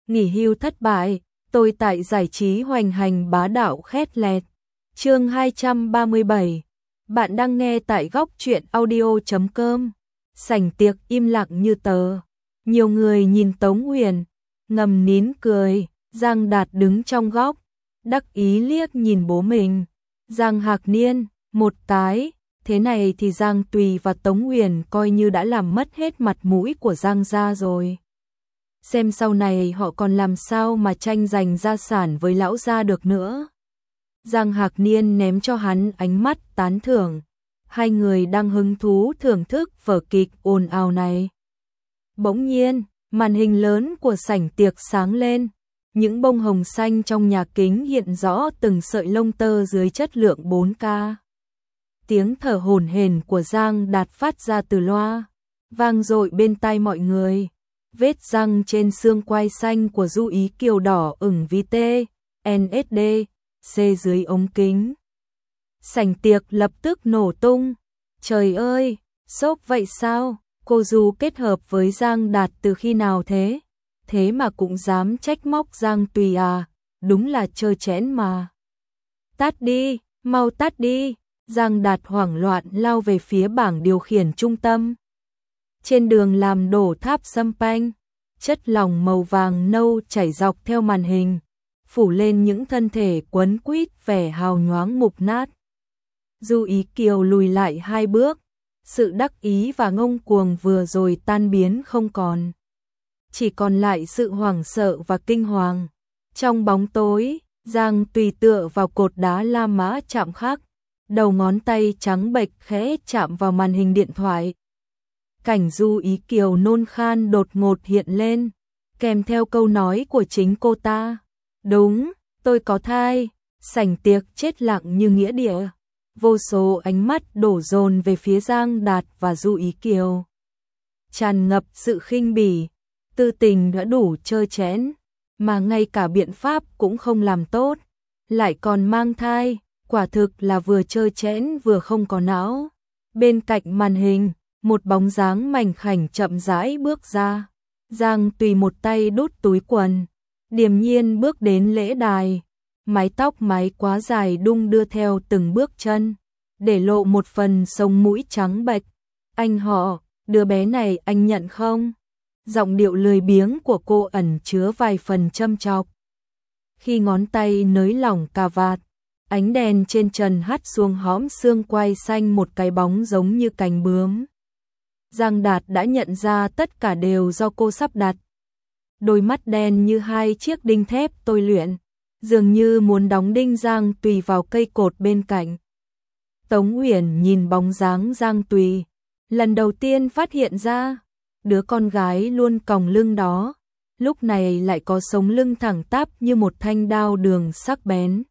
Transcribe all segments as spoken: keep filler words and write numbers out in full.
nghỉ hưu thất bại, tôi tại giải trí hoành hành bá đạo khét lẹt. Chương hai trăm ba mươi bảy. Bạn đang nghe tại góc truyện audio chấm com. Sảnh tiệc im lặng như tờ. Nhiều người nhìn Tống Huyền, ngầm nín cười. Giang Đạt đứng trong góc, đắc ý liếc nhìn bố mình. Giang Hạc Niên, một cái, thế này thì Giang Tùy và Tống Huyền coi như đã làm mất hết mặt mũi của Giang gia rồi. Xem sau này họ còn làm sao mà tranh giành gia sản với lão gia được nữa. Giang Hạc Niên ném cho hắn ánh mắt tán thưởng. Hai người đang hứng thú thưởng thức vở kịch ồn ào này. Bỗng nhiên, màn hình lớn của sảnh tiệc sáng lên. Những bông hồng xanh trong nhà kính hiện rõ từng sợi lông tơ dưới chất lượng bốn K. Tiếng thở hổn hển của Giang Đạt phát ra từ loa, vang dội bên tai mọi người. Vết răng trên xương quai xanh của Du Ý Kiều đỏ ửng vì T, en ét đê, C dưới ống kính. Sảnh tiệc lập tức nổ tung. Trời ơi, sốc vậy sao? Cô Du kết hợp với Giang Đạt từ khi nào thế? Thế mà cũng dám trách móc Giang Tùy à? Đúng là trơ trẽn mà. Tắt đi, mau tắt đi. Giang Đạt hoảng loạn lao về phía bảng điều khiển trung tâm. Trên đường làm đổ tháp sâm panh, chất lỏng màu vàng nâu chảy dọc theo màn hình, phủ lên những thân thể quấn quýt vẻ hào nhoáng mục nát. Du Ý Kiều lùi lại hai bước, sự đắc ý và ngông cuồng vừa rồi tan biến không còn. Chỉ còn lại sự hoảng sợ và kinh hoàng. Trong bóng tối, Giang Tùy tựa vào cột đá La Mã chạm khắc, đầu ngón tay trắng bệch khẽ chạm vào màn hình điện thoại. Cảnh Du Ý Kiều nôn khan đột ngột hiện lên, kèm theo câu nói của chính cô ta. Đúng, tôi có thai. Sảnh tiệc chết lặng như nghĩa địa. Vô số ánh mắt đổ dồn về phía Giang Đạt và Du Ý Kiều. Tràn ngập sự khinh bỉ, tư tình đã đủ trơ trẽn, mà ngay cả biện pháp cũng không làm tốt, lại còn mang thai, quả thực là vừa trơ trẽn vừa không có não. Bên cạnh màn hình, một bóng dáng mảnh khảnh chậm rãi bước ra. Giang Tùy một tay đút túi quần, điềm nhiên bước đến lễ đài. Mái tóc mái quá dài đung đưa theo từng bước chân, để lộ một phần sống mũi trắng bệch. Anh họ, đứa bé này anh nhận không? Giọng điệu lười biếng của cô ẩn chứa vài phần châm chọc. Khi ngón tay nới lỏng cà vạt, ánh đèn trên trần hắt xuống hõm xương quai xanh một cái bóng giống như cánh bướm. Giang Đạt đã nhận ra tất cả đều do cô sắp đặt. Đôi mắt đen như hai chiếc đinh thép tôi luyện, dường như muốn đóng đinh Giang Tùy vào cây cột bên cạnh. Tống Huyền nhìn bóng dáng Giang Tùy, lần đầu tiên phát hiện ra, đứa con gái luôn còng lưng đó, lúc này lại có sống lưng thẳng tắp như một thanh đao đường sắc bén.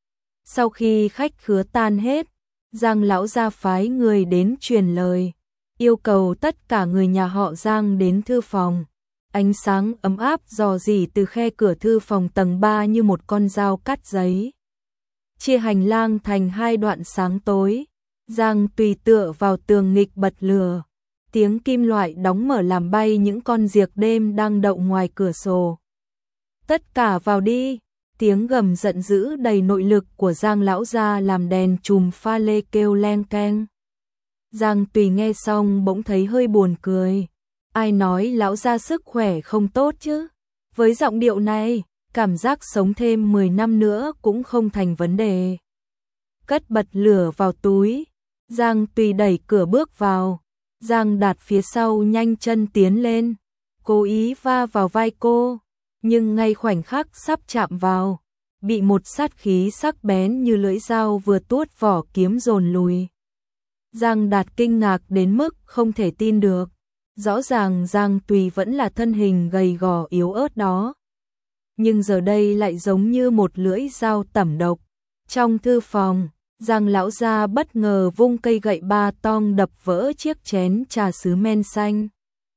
Sau khi khách khứa tan hết, Giang lão gia phái người đến truyền lời, yêu cầu tất cả người nhà họ Giang đến thư phòng. Ánh sáng ấm áp rò rỉ từ khe cửa thư phòng tầng ba như một con dao cắt giấy, chia hành lang thành hai đoạn sáng tối. Giang Tùy tựa vào tường nghịch bật lửa, tiếng kim loại đóng mở làm bay những con diệc đêm đang đậu ngoài cửa sổ. Tất cả vào đi. Tiếng gầm giận dữ đầy nội lực của Giang lão gia làm đèn chùm pha lê kêu leng keng. Giang Tùy nghe xong bỗng thấy hơi buồn cười. Ai nói lão gia sức khỏe không tốt chứ? Với giọng điệu này, cảm giác sống thêm mười năm nữa cũng không thành vấn đề. Cất bật lửa vào túi, Giang Tùy đẩy cửa bước vào. Giang Đạt phía sau nhanh chân tiến lên, cố ý va vào vai cô, nhưng ngay khoảnh khắc sắp chạm vào, bị một sát khí sắc bén như lưỡi dao vừa tuốt vỏ kiếm dồn lùi. Giang Đạt kinh ngạc đến mức không thể tin được. Rõ ràng Giang Tùy vẫn là thân hình gầy gò yếu ớt đó, nhưng giờ đây lại giống như một lưỡi dao tẩm độc. Trong thư phòng, Giang lão gia bất ngờ vung cây gậy ba tong đập vỡ chiếc chén trà sứ men xanh.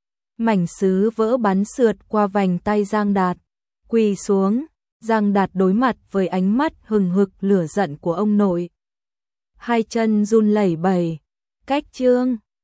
Mảnh sứ vỡ bắn sượt qua vành tay Giang Đạt. Quỳ xuống, Giang Đạt đối mặt với ánh mắt hừng hực lửa giận của ông nội. Hai chân run lẩy bẩy. Cách trương.